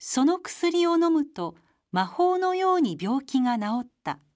その薬を飲むと魔法のように病気が治った。